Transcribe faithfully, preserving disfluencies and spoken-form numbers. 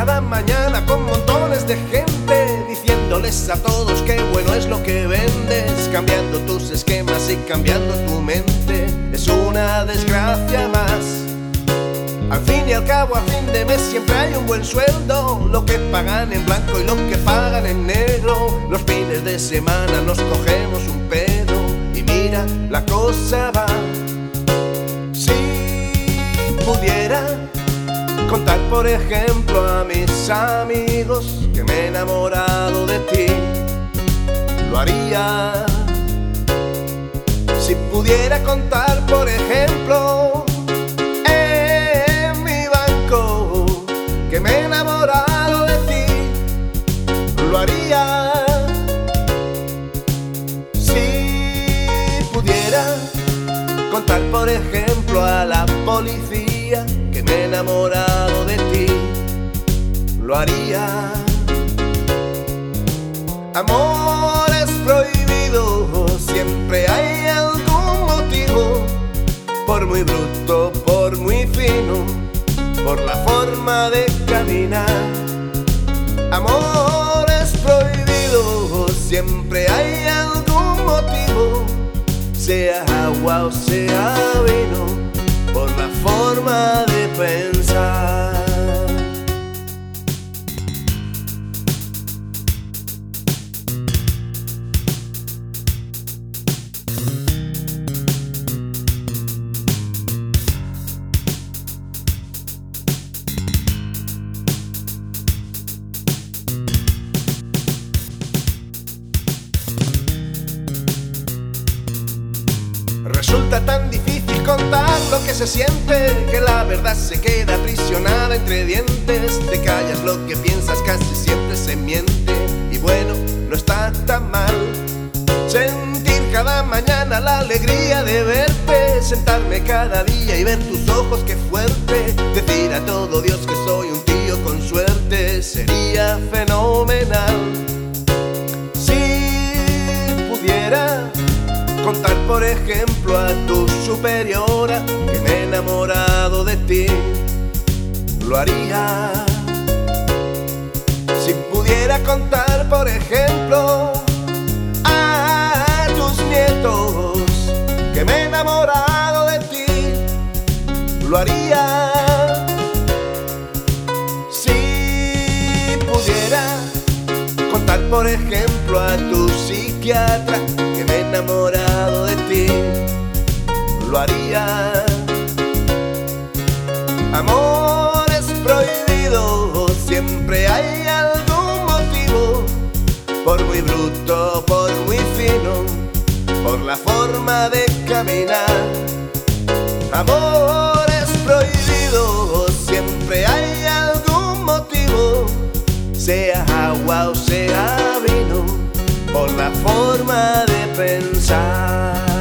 cada mañana con montones de gente, diciéndoles a todos qué bueno es lo que vendes, cambiando tus esquemas y cambiando tu mente. Es una desgracia más. Al fin y al cabo, a fin de mes siempre hay un buen sueldo, lo que pagan en blanco y lo que pagan en negro. Los fines de semana nos cogemos un pedo y mira, la cosa va. Si pudiera contar, por ejemplo, a mis amigos que me he enamorado de ti, lo haría. Si pudiera contar, por ejemplo, en mi banco que me he enamorado de ti, lo haría. Si pudiera contar, por ejemplo, a la policía que me he enamorado de ti, lo haría. Amores prohibidos, siempre hay algún motivo, por muy bruto, por muy fino, por la forma de caminar. Amores prohibidos, siempre hay algún motivo, sea agua o sea vino, por la forma de pensar. Resulta tan difícil contar lo que se siente, que la verdad se queda aprisionada entre dientes. Te callas lo que piensas, casi siempre se miente. Y bueno, no está tan mal sentir cada mañana la alegría de verte, sentarme cada día y ver tus ojos, qué fuerte. Decir a todo Dios que soy un tío con suerte sería fenomenal. Si pudiera contar, por ejemplo, a tu superiora que me he enamorado de ti, lo haría. Si pudiera contar, por ejemplo, a tus nietos que me he enamorado de ti, lo haría. Si pudiera contar, por ejemplo, a tu psiquiatra que me he enamorado de ti, lo haría. Amores prohibidos, siempre hay algún motivo, por muy bruto, por muy fino, por la forma de caminar. Amores prohibidos, siempre hay algún motivo, sea agua o sea vino, por la forma de pensar.